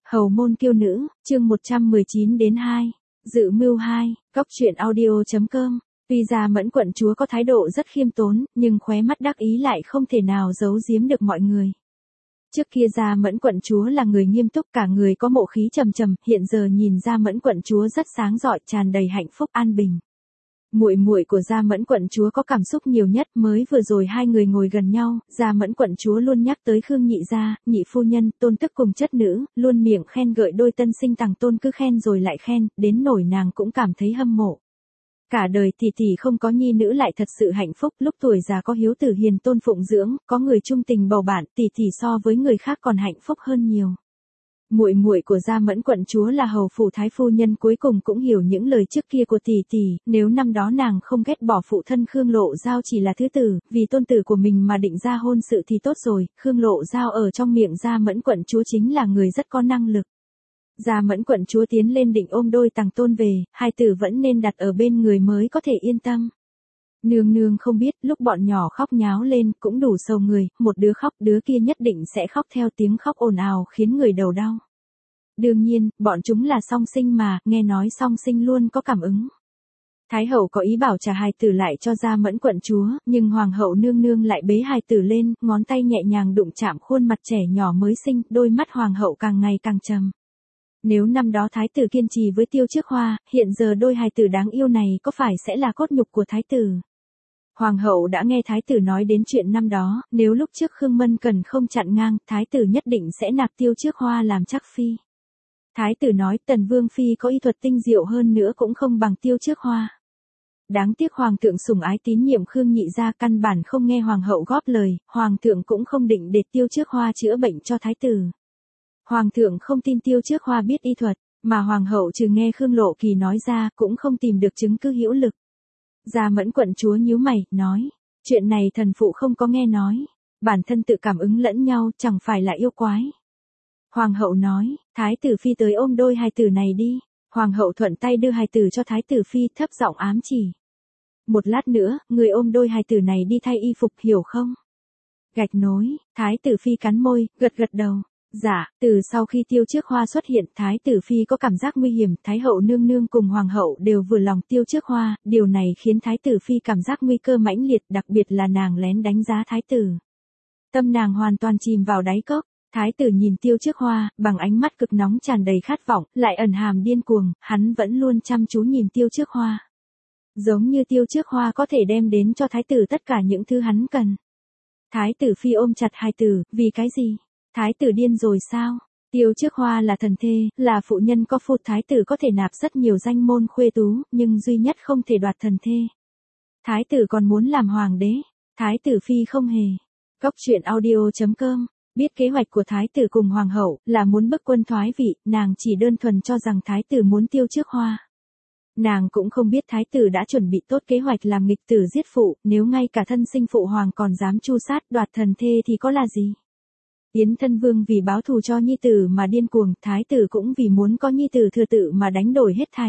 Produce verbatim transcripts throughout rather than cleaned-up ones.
Hầu môn kiêu nữ, chương một trăm mười chín đến hai. Dự mưu hai, Cóc truyện audio chấm com. Tuy Gia Mẫn quận chúa có thái độ rất khiêm tốn, nhưng khóe mắt đắc ý lại không thể nào giấu giếm được mọi người. Trước kia Gia Mẫn quận chúa là người nghiêm túc, cả người có mộ khí trầm trầm, hiện giờ nhìn Gia Mẫn quận chúa rất sáng rọi, tràn đầy hạnh phúc an bình. Muội muội của Gia Mẫn quận chúa có cảm xúc nhiều nhất, mới vừa rồi hai người ngồi gần nhau, Gia Mẫn quận chúa luôn nhắc tới Khương nhị gia, nhị phu nhân, tôn tức cùng chất nữ, luôn miệng khen gợi đôi tân sinh tàng tôn, cứ khen rồi lại khen, đến nỗi nàng cũng cảm thấy hâm mộ. Cả đời tỷ tỷ không có nhi nữ lại thật sự hạnh phúc, lúc tuổi già có hiếu tử hiền tôn phụng dưỡng, có người trung tình bầu bạn, tỷ tỷ so với người khác còn hạnh phúc hơn nhiều. Muội muội của Gia Mẫn quận chúa là hầu phủ thái phu nhân cuối cùng cũng hiểu những lời trước kia của tỷ tỷ, nếu năm đó nàng không ghét bỏ phụ thân Khương Lộ Giao chỉ là thứ tử, vì tôn tử của mình mà định ra hôn sự thì tốt rồi, Khương Lộ Giao ở trong miệng Gia Mẫn quận chúa chính là người rất có năng lực. Gia Mẫn quận chúa tiến lên định ôm đôi tàng tôn về, hai tử vẫn nên đặt ở bên người mới có thể yên tâm. Nương nương không biết, lúc bọn nhỏ khóc nháo lên cũng đủ sầu người, một đứa khóc đứa kia nhất định sẽ khóc theo, tiếng khóc ồn ào khiến người đầu đau. Đương nhiên, bọn chúng là song sinh mà, nghe nói song sinh luôn có cảm ứng. Thái hậu có ý bảo trả hài tử lại cho Gia Mẫn quận chúa, nhưng hoàng hậu nương nương lại bế hài tử lên, ngón tay nhẹ nhàng đụng chạm khuôn mặt trẻ nhỏ mới sinh, đôi mắt hoàng hậu càng ngày càng trầm. Nếu năm đó thái tử kiên trì với Tiêu Trước Hoa, hiện giờ đôi hài tử đáng yêu này có phải sẽ là cốt nhục của thái tử? Hoàng hậu đã nghe thái tử nói đến chuyện năm đó, nếu lúc trước Khương Mân Cần không chặn ngang, thái tử nhất định sẽ nạp Tiêu Trước Hoa làm chắc phi. Thái tử nói Tần Vương phi có y thuật tinh diệu hơn nữa cũng không bằng Tiêu Trước Hoa. Đáng tiếc hoàng thượng sủng ái tín nhiệm Khương nhị gia, căn bản không nghe hoàng hậu góp lời, hoàng thượng cũng không định để Tiêu Trước Hoa chữa bệnh cho thái tử. Hoàng thượng không tin Tiêu Trước Hoa biết y thuật, mà hoàng hậu trừ nghe Khương Lộ Kỳ nói ra cũng không tìm được chứng cứ hữu lực. Gia Mẫn quận chúa nhíu mày, nói, chuyện này thần phụ không có nghe nói, bản thân tự cảm ứng lẫn nhau, chẳng phải là yêu quái. Hoàng hậu nói, thái tử phi tới ôm đôi hài tử này đi. Hoàng hậu thuận tay đưa hài tử cho thái tử phi, thấp giọng ám chỉ. Một lát nữa, người ôm đôi hài tử này đi thay y phục, hiểu không? Gạch nối, thái tử phi cắn môi, gật gật đầu. Dạ, từ sau khi Tiêu Trước Hoa xuất hiện, thái tử phi có cảm giác nguy hiểm, thái hậu nương nương cùng hoàng hậu đều vừa lòng Tiêu Trước Hoa, điều này khiến thái tử phi cảm giác nguy cơ mãnh liệt, đặc biệt là nàng lén đánh giá thái tử. Tâm nàng hoàn toàn chìm vào đáy cốc. Thái tử nhìn Tiêu Trước Hoa, bằng ánh mắt cực nóng tràn đầy khát vọng, lại ẩn hàm điên cuồng, hắn vẫn luôn chăm chú nhìn Tiêu Trước Hoa. Giống như Tiêu Trước Hoa có thể đem đến cho thái tử tất cả những thứ hắn cần. Thái tử phi ôm chặt hài tử, vì cái gì? Thái tử điên rồi sao? Tiêu Trước Hoa là thần thê, là phụ nhân có phu, thái tử có thể nạp rất nhiều danh môn khuê tú, nhưng duy nhất không thể đoạt thần thê. Thái tử còn muốn làm hoàng đế, thái tử phi không hề. Cóc truyện audio chấm com. Biết kế hoạch của thái tử cùng hoàng hậu là muốn bức quân thoái vị, nàng chỉ đơn thuần cho rằng thái tử muốn Tiêu Trước Hoa. Nàng cũng không biết thái tử đã chuẩn bị tốt kế hoạch làm nghịch tử giết phụ, nếu ngay cả thân sinh phụ hoàng còn dám chu sát đoạt thần thê thì có là gì. Yến thân vương vì báo thù cho nhi tử mà điên cuồng, thái tử cũng vì muốn có nhi tử thừa tự mà đánh đổi hết thảy.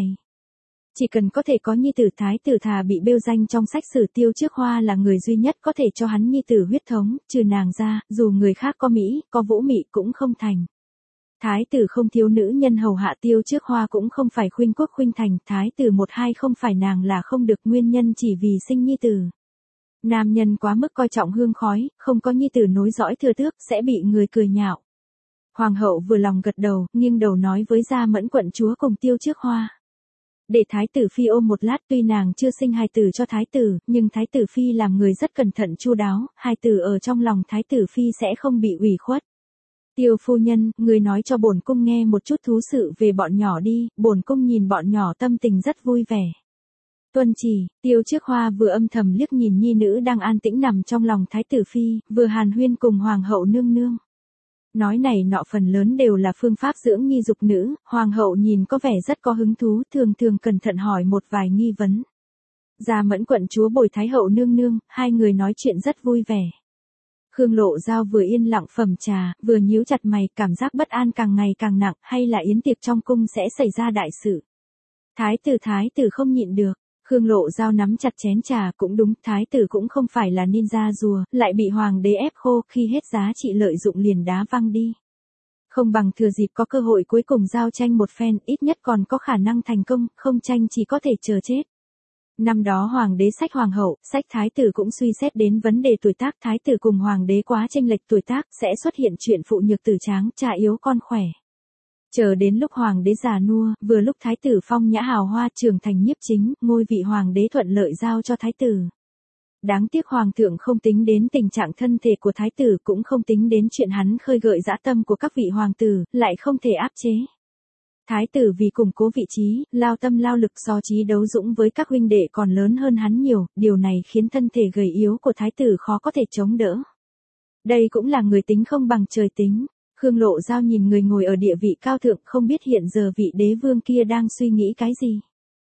Chỉ cần có thể có nhi tử, thái tử thà bị bêu danh trong sách sử. Tiêu Trước Hoa là người duy nhất có thể cho hắn nhi tử huyết thống, trừ nàng ra, dù người khác có mỹ, có vũ mị cũng không thành. Thái tử không thiếu nữ nhân hầu hạ, Tiêu Trước Hoa cũng không phải khuynh quốc khuynh thành, thái tử một hai không phải nàng là không được, nguyên nhân chỉ vì sinh nhi tử. Nam nhân quá mức coi trọng hương khói, không có nhi tử nối dõi thừa tước, sẽ bị người cười nhạo. Hoàng hậu vừa lòng gật đầu, nghiêng đầu nói với Gia Mẫn quận chúa cùng Tiêu Trước Hoa. Để thái tử phi ôm một lát, tuy nàng chưa sinh hài tử cho thái tử, nhưng thái tử phi làm người rất cẩn thận chu đáo, hài tử ở trong lòng thái tử phi sẽ không bị ủy khuất. Tiêu phu nhân, người nói cho bổn cung nghe một chút thú sự về bọn nhỏ đi, bổn cung nhìn bọn nhỏ tâm tình rất vui vẻ. Tuân chỉ, Tiêu Trước Hoa vừa âm thầm liếc nhìn nhi nữ đang an tĩnh nằm trong lòng thái tử phi, vừa hàn huyên cùng hoàng hậu nương nương. Nói này nọ phần lớn đều là phương pháp dưỡng nhi dục nữ, hoàng hậu nhìn có vẻ rất có hứng thú, thường thường cẩn thận hỏi một vài nghi vấn. Gia Mẫn quận chúa bồi thái hậu nương nương, hai người nói chuyện rất vui vẻ. Khương Lộ Giao vừa yên lặng phẩm trà, vừa nhíu chặt mày, cảm giác bất an càng ngày càng nặng, hay là yến tiệc trong cung sẽ xảy ra đại sự. Thái tử thái tử không nhịn được. Khương Lộ Giao nắm chặt chén trà, cũng đúng, thái tử cũng không phải là ninja rùa, lại bị hoàng đế ép khô, khi hết giá trị lợi dụng liền đá văng đi. Không bằng thừa dịp có cơ hội cuối cùng giao tranh một phen, ít nhất còn có khả năng thành công, không tranh chỉ có thể chờ chết. Năm đó hoàng đế sách hoàng hậu, sách thái tử cũng suy xét đến vấn đề tuổi tác, thái tử cùng hoàng đế quá chênh lệch tuổi tác, sẽ xuất hiện chuyện phụ nhược tử tráng, cha yếu con khỏe. Chờ đến lúc hoàng đế già nua, vừa lúc thái tử phong nhã hào hoa trưởng thành nhiếp chính, ngôi vị hoàng đế thuận lợi giao cho thái tử. Đáng tiếc hoàng thượng không tính đến tình trạng thân thể của thái tử, cũng không tính đến chuyện hắn khơi gợi dã tâm của các vị hoàng tử, lại không thể áp chế. Thái tử vì củng cố vị trí, lao tâm lao lực so trí đấu dũng với các huynh đệ còn lớn hơn hắn nhiều, điều này khiến thân thể gầy yếu của thái tử khó có thể chống đỡ. Đây cũng là người tính không bằng trời tính. Khương Lộ Giao nhìn người ngồi ở địa vị cao thượng, không biết hiện giờ vị đế vương kia đang suy nghĩ cái gì.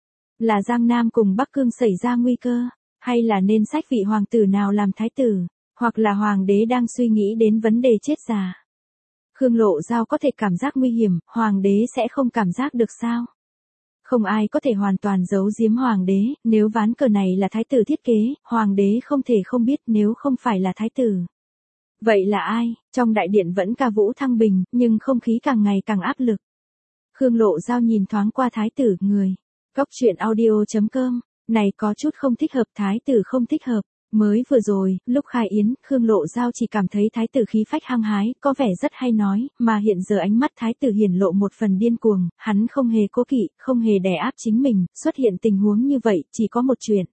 Là Giang Nam cùng Bắc Cương xảy ra nguy cơ, hay là nên sách vị hoàng tử nào làm thái tử, hoặc là hoàng đế đang suy nghĩ đến vấn đề chết già. Khương Lộ Giao có thể cảm giác nguy hiểm, hoàng đế sẽ không cảm giác được sao? Không ai có thể hoàn toàn giấu giếm hoàng đế, nếu ván cờ này là thái tử thiết kế, hoàng đế không thể không biết nếu không phải là thái tử. Vậy là ai? Trong đại điện vẫn ca vũ thăng bình, nhưng không khí càng ngày càng áp lực. Khương Lộ Giao nhìn thoáng qua thái tử, người. Góc truyện audio chấm com, này có chút không thích hợp, thái tử không thích hợp. Mới vừa rồi, lúc khai yến, Khương Lộ Giao chỉ cảm thấy thái tử khí phách hăng hái, có vẻ rất hay nói, mà hiện giờ ánh mắt thái tử hiển lộ một phần điên cuồng, hắn không hề cố kỵ, không hề đè áp chính mình, xuất hiện tình huống như vậy, chỉ có một chuyện.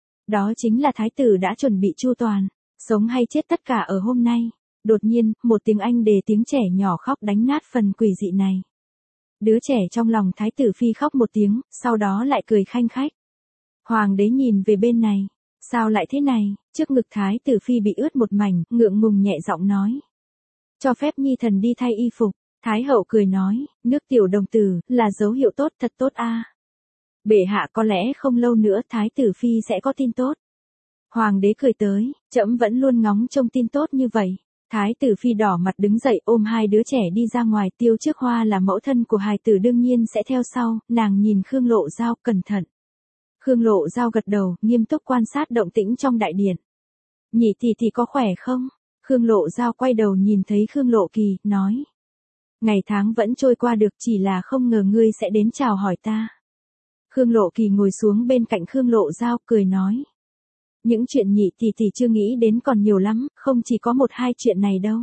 Đó chính là thái tử đã chuẩn bị chu toàn, sống hay chết tất cả ở hôm nay. Đột nhiên, một tiếng anh đề tiếng trẻ nhỏ khóc đánh nát phần quỷ dị này. Đứa trẻ trong lòng thái tử phi khóc một tiếng, sau đó lại cười khanh khách. Hoàng đế nhìn về bên này. Sao lại thế này? Trước ngực thái tử phi bị ướt một mảnh, ngượng ngùng nhẹ giọng nói. Cho phép nhi thần đi thay y phục. Thái hậu cười nói, nước tiểu đồng tử, là dấu hiệu tốt, thật tốt a. Bệ hạ có lẽ không lâu nữa thái tử phi sẽ có tin tốt. Hoàng đế cười tới, trẫm vẫn luôn ngóng trông tin tốt như vậy. Thái tử phi đỏ mặt đứng dậy ôm hai đứa trẻ đi ra ngoài, Tiêu Trước Hoa là mẫu thân của hài tử đương nhiên sẽ theo sau, nàng nhìn Khương Lộ Giao cẩn thận. Khương Lộ Giao gật đầu, nghiêm túc quan sát động tĩnh trong đại điện. Nhị tỷ tỷ có khỏe không? Khương Lộ Giao quay đầu nhìn thấy Khương Lộ Kỳ, nói. Ngày tháng vẫn trôi qua được, chỉ là không ngờ ngươi sẽ đến chào hỏi ta. Khương Lộ Kỳ ngồi xuống bên cạnh Khương Lộ Giao, cười nói. Những chuyện nhị tỷ tỷ chưa nghĩ đến còn nhiều lắm, không chỉ có một hai chuyện này đâu.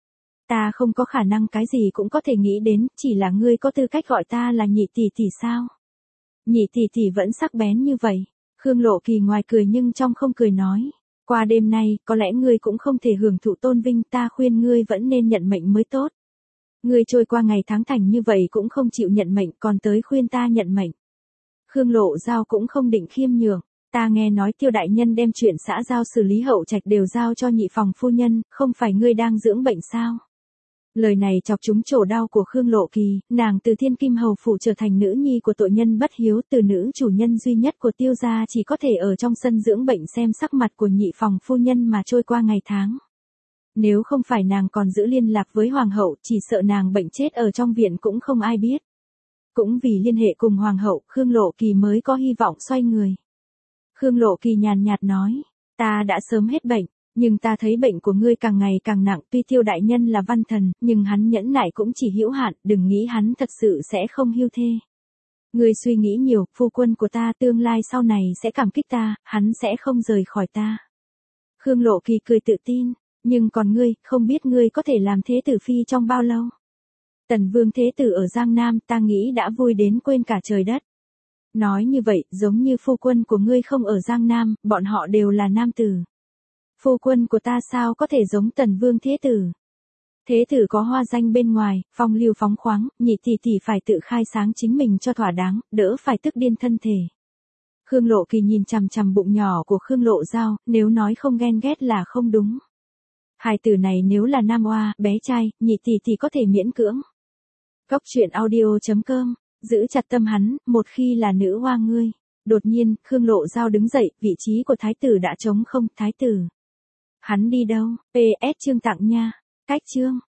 Ta không có khả năng cái gì cũng có thể nghĩ đến, chỉ là ngươi có tư cách gọi ta là nhị tỷ tỷ sao? Nhị tỷ tỷ vẫn sắc bén như vậy. Khương Lộ Kỳ ngoài cười nhưng trong không cười nói. Qua đêm nay, có lẽ ngươi cũng không thể hưởng thụ tôn vinh, ta khuyên ngươi vẫn nên nhận mệnh mới tốt. Ngươi trôi qua ngày tháng thành như vậy cũng không chịu nhận mệnh, còn tới khuyên ta nhận mệnh. Khương Lộ Giao cũng không định khiêm nhường. Ta nghe nói Tiêu đại nhân đem chuyện xã giao xử lý hậu trạch đều giao cho nhị phòng phu nhân, không phải ngươi đang dưỡng bệnh sao? Lời này chọc trúng chỗ đau của Khương Lộ Kỳ, nàng từ Thiên Kim hầu phủ trở thành nữ nhi của tội nhân bất hiếu, từ nữ chủ nhân duy nhất của Tiêu gia chỉ có thể ở trong sân dưỡng bệnh xem sắc mặt của nhị phòng phu nhân mà trôi qua ngày tháng. Nếu không phải nàng còn giữ liên lạc với hoàng hậu, chỉ sợ nàng bệnh chết ở trong viện cũng không ai biết. Cũng vì liên hệ cùng hoàng hậu, Khương Lộ Kỳ mới có hy vọng xoay người. Khương Lộ Kỳ nhàn nhạt nói, ta đã sớm hết bệnh, nhưng ta thấy bệnh của ngươi càng ngày càng nặng, tuy Tiêu đại nhân là văn thần, nhưng hắn nhẫn nại cũng chỉ hữu hạn, đừng nghĩ hắn thật sự sẽ không hưu thê. Ngươi suy nghĩ nhiều, phu quân của ta tương lai sau này sẽ cảm kích ta, hắn sẽ không rời khỏi ta. Khương Lộ Kỳ cười tự tin, nhưng còn ngươi, không biết ngươi có thể làm thế tử phi trong bao lâu. Tần Vương thế tử ở Giang Nam, ta nghĩ đã vui đến quên cả trời đất. Nói như vậy, giống như phu quân của ngươi không ở Giang Nam, bọn họ đều là nam tử. Phu quân của ta sao có thể giống Tần Vương thế tử? Thế tử có hoa danh bên ngoài, phong lưu phóng khoáng, nhị tỷ tỷ phải tự khai sáng chính mình cho thỏa đáng, đỡ phải tức điên thân thể. Khương Lộ Kỳ nhìn chằm chằm bụng nhỏ của Khương Lộ Giao, nếu nói không ghen ghét là không đúng. Hài tử này nếu là nam oa, bé trai, nhị tỷ tỷ có thể miễn cưỡng. Góc truyện audio chấm com, giữ chặt tâm hắn, một khi là nữ hoa ngươi. Đột nhiên, Khương Lộ Giao đứng dậy, vị trí của thái tử đã trống không, thái tử. Hắn đi đâu? pê ét chương tặng nha. Cách chương.